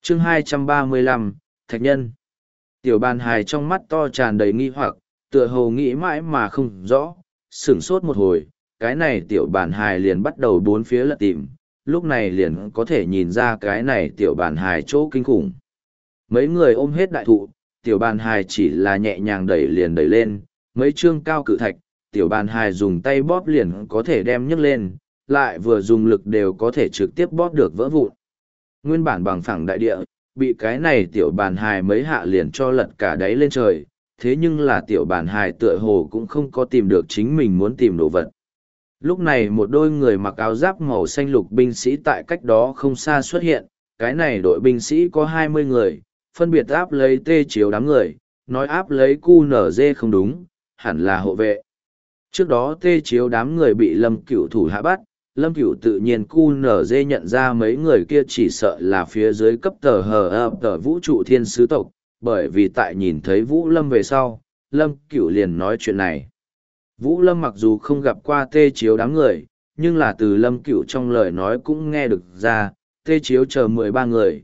chương 235, Thạch Nhân. Tiểu bàn hài trong mắt to tràn đầy nghi hoặc, tựa hồ nghĩ mãi mà không rõ, sửng sốt một hồi, cái này tiểu bàn hài liền bắt đầu bốn phía lật tìm, lúc này liền có thể nhìn ra cái này tiểu bàn hài chỗ kinh khủng. Mấy người ôm hết đại thụ, tiểu bàn hài chỉ là nhẹ nhàng đẩy liền đẩy lên, mấy chương cao cự thạch, tiểu bàn hài dùng tay bóp liền có thể đem nhấc lên, lại vừa dùng lực đều có thể trực tiếp bóp được vỡ vụn. Nguyên bản bằng phẳng đại địa, bị cái này tiểu bàn hài mấy hạ liền cho lật cả đáy lên trời, thế nhưng là tiểu bàn hài tựa hồ cũng không có tìm được chính mình muốn tìm đồ vật. Lúc này một đôi người mặc áo giáp màu xanh lục binh sĩ tại cách đó không xa xuất hiện, cái này đội binh sĩ có 20 người, phân biệt áp lấy tê chiếu đám người, nói áp lấy QNZ không đúng, hẳn là hộ vệ. Trước đó tê chiếu đám người bị Lâm Cửu thủ hạ bắt, Lâm Cửu tự nhiên QNZ nhận ra mấy người kia chỉ sợ là phía dưới cấp tờ vũ trụ thiên sứ tộc, bởi vì tại nhìn thấy Vũ Lâm về sau, Lâm Cửu liền nói chuyện này. Vũ Lâm mặc dù không gặp qua tê chiếu đám người, nhưng là từ Lâm Cửu trong lời nói cũng nghe được ra, tê chiếu chờ 13 người,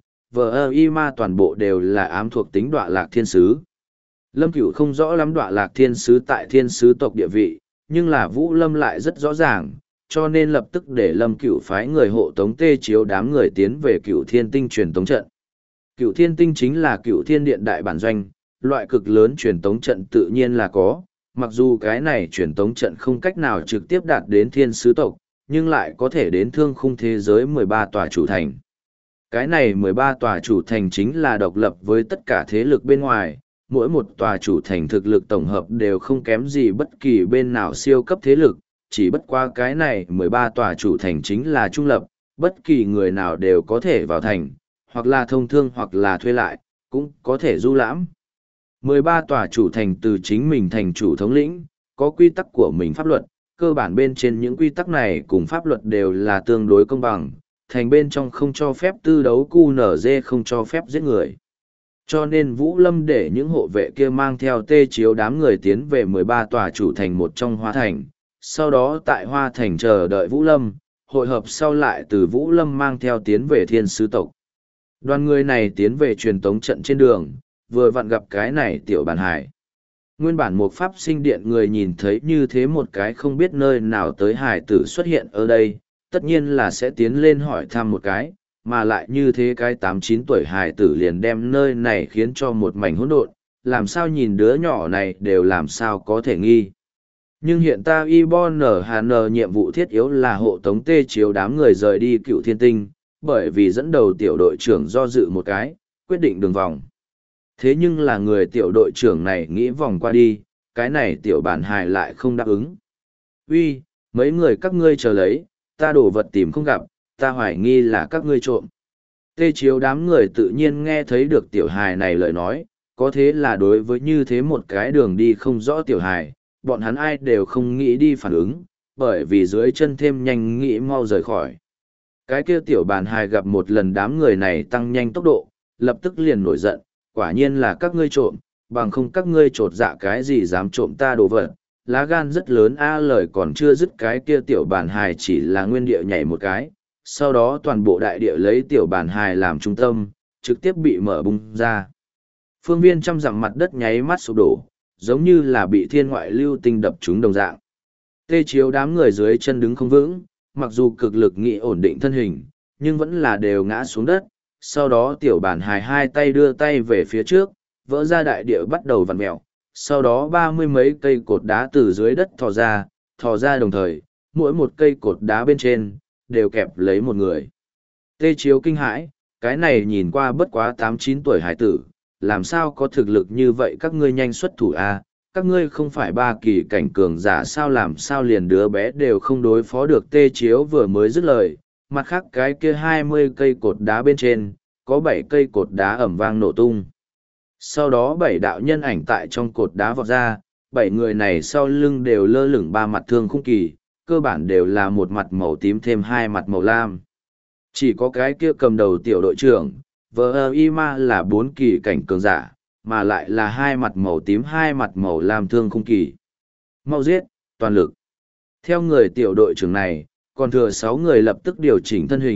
y ma toàn bộ đều là ám thuộc tính đọa lạc thiên sứ. Lâm Cửu không rõ lắm đọa lạc thiên sứ tại thiên sứ tộc địa vị, nhưng là Vũ Lâm lại rất rõ ràng, cho nên lập tức để Lâm Cửu phái người hộ tống tê chiếu đám người tiến về Cửu Thiên Tinh truyền tống trận. Cửu Thiên Tinh chính là Cửu Thiên Điện đại bản doanh, loại cực lớn truyền tống trận tự nhiên là có, mặc dù cái này truyền tống trận không cách nào trực tiếp đạt đến thiên sứ tộc, nhưng lại có thể đến thương khung thế giới 13 tòa chủ thành. Cái này 13 tòa chủ thành chính là độc lập với tất cả thế lực bên ngoài, mỗi một tòa chủ thành thực lực tổng hợp đều không kém gì bất kỳ bên nào siêu cấp thế lực, chỉ bất qua cái này 13 tòa chủ thành chính là trung lập, bất kỳ người nào đều có thể vào thành, hoặc là thông thương hoặc là thuê lại, cũng có thể du lãm. 13 tòa chủ thành từ chính mình thành chủ thống lĩnh, có quy tắc của mình pháp luật, cơ bản bên trên những quy tắc này cùng pháp luật đều là tương đối công bằng, thành bên trong không cho phép tư đấu QNZ không cho phép giết người. Cho nên Vũ Lâm để những hộ vệ kia mang theo tê chiếu đám người tiến về 13 tòa chủ thành một trong Hoa Thành, sau đó tại Hoa Thành chờ đợi Vũ Lâm, hội hợp sau lại từ Vũ Lâm mang theo tiến về thiên sứ tộc. Đoàn người này tiến về truyền tống trận trên đường, vừa vặn gặp cái này tiểu bàn hải. Nguyên bản một pháp sinh điện người nhìn thấy như thế một cái không biết nơi nào tới hải tử xuất hiện ở đây, tất nhiên là sẽ tiến lên hỏi thăm một cái, mà lại như thế cái 8-9 tuổi hải tử liền đem nơi này khiến cho một mảnh hỗn độn, làm sao nhìn đứa nhỏ này đều làm sao có thể nghi. Nhưng hiện ta IBON nhiệm vụ thiết yếu là hộ tống tê chiếu đám người rời đi Cựu Thiên Tinh, bởi vì dẫn đầu tiểu đội trưởng do dự một cái, quyết định đường vòng. Thế nhưng là người tiểu đội trưởng này nghĩ vòng qua đi, cái này tiểu bản hài lại không đáp ứng. Uy, mấy người các ngươi chờ lấy, ta đổ vật tìm không gặp, ta hoài nghi là các ngươi trộm. Tê chiếu đám người tự nhiên nghe thấy được tiểu hài này lời nói, có thế là đối với như thế một cái đường đi không rõ tiểu hài, bọn hắn ai đều không nghĩ đi phản ứng, bởi vì dưới chân thêm nhanh nghĩ mau rời khỏi. Cái kia tiểu bàn hài gặp một lần đám người này tăng nhanh tốc độ, lập tức liền nổi giận, quả nhiên là các ngươi trộm, bằng không các ngươi trột dạ cái gì dám trộm ta đồ vật. Lá gan rất lớn lời còn chưa dứt, cái kia tiểu bàn hài chỉ là nguyên địa nhảy một cái, sau đó toàn bộ đại địa lấy tiểu bàn hài làm trung tâm, trực tiếp bị mở bung ra. Phương viên trăm dặm mặt đất nháy mắt sụp đổ, giống như là bị thiên ngoại lưu tinh đập trúng đồng dạng. Tê chiếu đám người dưới chân đứng không vững, mặc dù cực lực nghị ổn định thân hình, nhưng vẫn là đều ngã xuống đất. Sau đó tiểu bản hài hai tay đưa tay về phía trước, vỡ ra đại địa bắt đầu vặn mèo. Sau đó 30 mấy cây cột đá từ dưới đất thò ra đồng thời, mỗi một cây cột đá bên trên, đều kẹp lấy một người. Tê chiếu kinh hãi, cái này nhìn qua bất quá 8-9 tuổi hải tử, làm sao có thực lực như vậy, các ngươi nhanh xuất thủ a, các ngươi không phải ba kỳ cảnh cường giả sao, làm sao liền đứa bé đều không đối phó được. Tê chiếu vừa mới dứt lời, mặt khác cái kia 20 cây cột đá bên trên, có 7 cây cột đá ẩm vang nổ tung. Sau đó 7 đạo nhân ảnh tại trong cột đá vọt ra, 7 người này sau lưng đều lơ lửng 3 mặt thương khung kỳ, cơ bản đều là một mặt màu tím thêm 2 mặt màu lam. Chỉ có cái kia cầm đầu tiểu đội trưởng, VIMA là 4 kỳ cảnh cường giả, mà lại là 2 mặt màu tím 2 mặt màu lam thương khung kỳ. Mau giết, toàn lực. Theo người tiểu đội trưởng này, còn thừa 6 người lập tức điều chỉnh thân hình,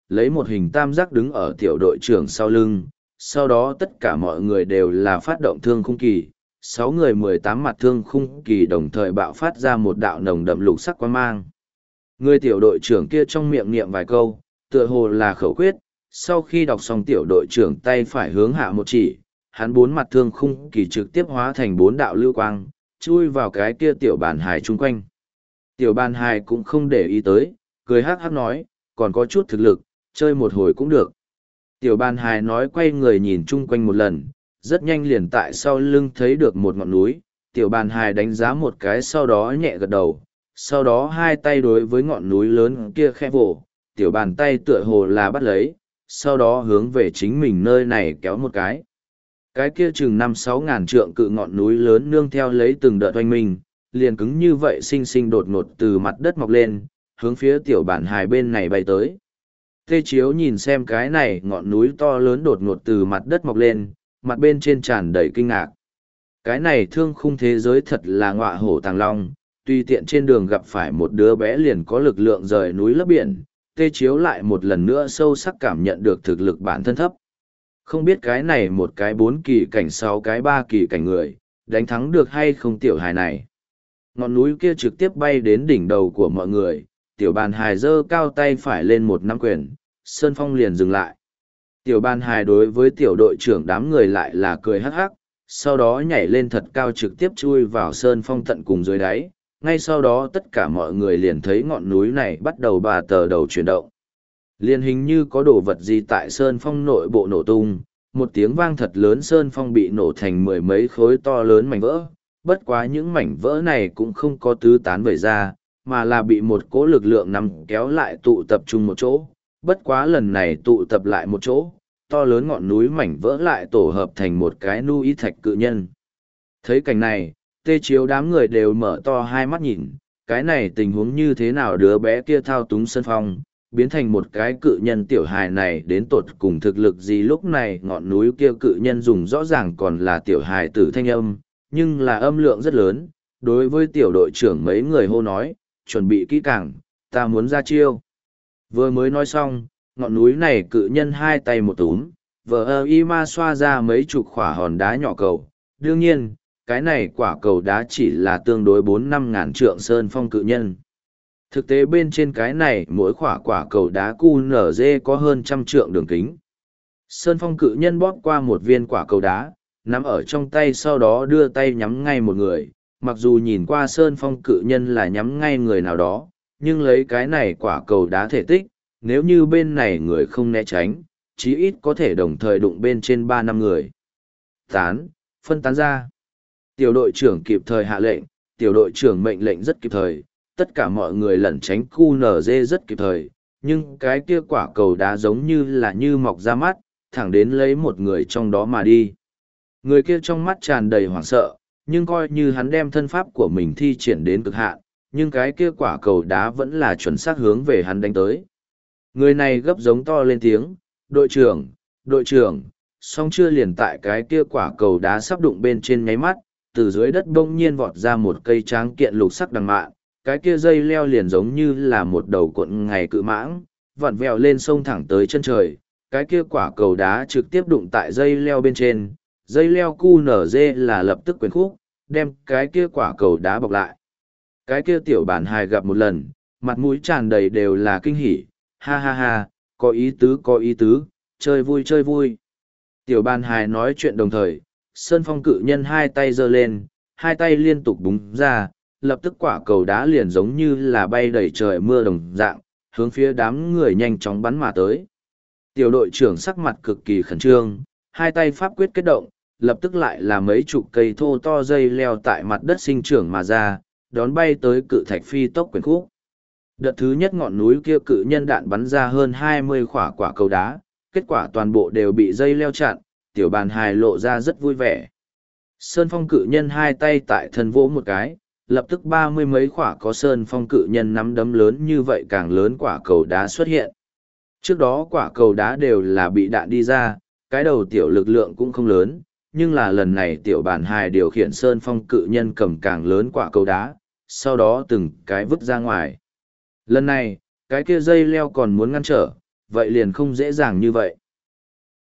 lấy một hình tam giác đứng ở tiểu đội trưởng sau lưng, sau đó tất cả mọi người đều là phát động thương khung kỳ. 6 người 18 mặt thương khung kỳ đồng thời bạo phát ra một đạo nồng đậm lục sắc quang mang. Người tiểu đội trưởng kia trong miệng niệm vài câu, tựa hồ là khẩu quyết, sau khi đọc xong tiểu đội trưởng tay phải hướng hạ một chỉ, hắn 4 mặt thương khung kỳ trực tiếp hóa thành 4 đạo lưu quang, chui vào cái kia tiểu bàn hài chung quanh. Tiểu bàn hài cũng không để ý tới, cười hắc hắc nói, còn có chút thực lực, chơi một hồi cũng được. Tiểu bàn hài nói quay người nhìn chung quanh một lần, rất nhanh liền tại sau lưng thấy được một ngọn núi, tiểu bàn hài đánh giá một cái sau đó nhẹ gật đầu, sau đó hai tay đối với ngọn núi lớn kia khẽ vỗ, tiểu bàn tay tựa hồ là bắt lấy, sau đó hướng về chính mình nơi này kéo một cái. Cái kia chừng 5-6 ngàn trượng cự ngọn núi lớn nương theo lấy từng đợt oanh minh, liền cứng như vậy xinh xinh đột ngột từ mặt đất mọc lên, hướng phía tiểu bàn hài bên này bay tới. Tê Chiếu nhìn xem cái này ngọn núi to lớn đột ngột từ mặt đất mọc lên, mặt bên trên tràn đầy kinh ngạc. Cái này thương khung thế giới thật là ngọa hổ tàng long, tùy tiện trên đường gặp phải một đứa bé liền có lực lượng rời núi lấp biển, Tê Chiếu lại một lần nữa sâu sắc cảm nhận được thực lực bản thân thấp. Không biết cái này một cái 4 kỳ cảnh 6 cái 3 kỳ cảnh người, đánh thắng được hay không tiểu hài này. Ngọn núi kia trực tiếp bay đến đỉnh đầu của mọi người, tiểu bàn hài giơ cao tay phải lên một nắm quyền, Sơn Phong liền dừng lại. Tiểu bàn hài đối với tiểu đội trưởng đám người lại là cười hắc hắc, sau đó nhảy lên thật cao trực tiếp chui vào Sơn Phong tận cùng dưới đáy. Ngay sau đó tất cả mọi người liền thấy ngọn núi này bắt đầu bà tờ đầu chuyển động. Liền hình như có đồ vật gì tại Sơn Phong nội bộ nổ tung, một tiếng vang thật lớn Sơn Phong bị nổ thành 10 mấy khối to lớn mảnh vỡ. Bất quá những mảnh vỡ này cũng không có tứ tán vẩy ra, mà là bị một cỗ lực lượng nằm kéo lại tụ tập trung một chỗ. Bất quá lần này tụ tập lại một chỗ, to lớn ngọn núi mảnh vỡ lại tổ hợp thành một cái nu y thạch cự nhân. Thấy cảnh này, Tê Chiếu đám người đều mở to hai mắt nhìn, cái này tình huống như thế nào đứa bé kia thao túng Sơn Phong, biến thành một cái cự nhân tiểu hài này đến tột cùng thực lực gì lúc này ngọn núi kia cự nhân dùng rõ ràng còn là tiểu hài tử thanh âm, nhưng là âm lượng rất lớn, đối với tiểu đội trưởng mấy người hô nói, chuẩn bị kỹ càng, ta muốn ra chiêu. Vừa mới nói xong, ngọn núi này cự nhân hai tay một túm, vờ y ma xoa ra mấy chục khỏa hòn đá nhỏ cầu. Đương nhiên, cái này quả cầu đá chỉ là tương đối 4-5 ngàn trượng Sơn Phong cự nhân. Thực tế bên trên cái này mỗi quả cầu đá QNZ có hơn 100 trượng đường kính. Sơn Phong cự nhân bóp qua một viên quả cầu đá, nắm ở trong tay sau đó đưa tay nhắm ngay một người. Mặc dù nhìn qua Sơn Phong cự nhân là nhắm ngay người nào đó, nhưng lấy cái này quả cầu đá thể tích, nếu như bên này người không né tránh, chí ít có thể đồng thời đụng bên trên 3-5 người. Phân tán ra. Tiểu đội trưởng kịp thời hạ lệnh, tiểu đội trưởng mệnh lệnh rất kịp thời, tất cả mọi người lẩn tránh QNZ rất kịp thời, nhưng cái kia quả cầu đá giống như là như mọc ra mắt, thẳng đến lấy một người trong đó mà đi. Người kia trong mắt tràn đầy hoảng sợ, nhưng coi như hắn đem thân pháp của mình thi triển đến cực hạn, nhưng cái kia quả cầu đá vẫn là chuẩn xác hướng về hắn đánh tới. Người này gấp giống to lên tiếng, đội trưởng, song chưa liền tại cái kia quả cầu đá sắp đụng bên trên nháy mắt, từ dưới đất bỗng nhiên vọt ra một cây tráng kiện lục sắc đằng mạn, cái kia dây leo liền giống như là một đầu cuộn ngày cự mãng, vặn vẹo lên sông thẳng tới chân trời, cái kia quả cầu đá trực tiếp đụng tại dây leo bên trên, dây leo QNZ là lập tức quyền khúc, đem cái kia quả cầu đá bọc lại. Cái kia tiểu bản hài gặp một lần, mặt mũi tràn đầy đều là kinh hỉ, ha ha ha, có ý tứ, chơi vui. Tiểu bàn hài nói chuyện đồng thời, Sơn Phong cự nhân hai tay giơ lên, hai tay liên tục búng ra, lập tức quả cầu đá liền giống như là bay đầy trời mưa đồng dạng, hướng phía đám người nhanh chóng bắn mà tới. Tiểu đội trưởng sắc mặt cực kỳ khẩn trương, hai tay pháp quyết kết động, lập tức lại là mấy chục cây thô to dây leo tại mặt đất sinh trưởng mà ra, đón bay tới cự thạch phi tốc quyền khúc. Đợt thứ nhất ngọn núi kia cự nhân đạn bắn ra hơn 20 quả cầu đá, kết quả toàn bộ đều bị dây leo chặn, tiểu bàn hài lộ ra rất vui vẻ. Sơn Phong cự nhân hai tay tại thân vỗ một cái, lập tức 30 mấy quả có Sơn Phong cự nhân nắm đấm lớn như vậy càng lớn quả cầu đá xuất hiện. Trước đó quả cầu đá đều là bị đạn đi ra, cái đầu tiểu lực lượng cũng không lớn, nhưng là lần này tiểu bàn hài điều khiển Sơn Phong cự nhân cầm càng lớn quả cầu đá, sau đó từng cái vứt ra ngoài. Lần này, cái kia dây leo còn muốn ngăn trở, vậy liền không dễ dàng như vậy.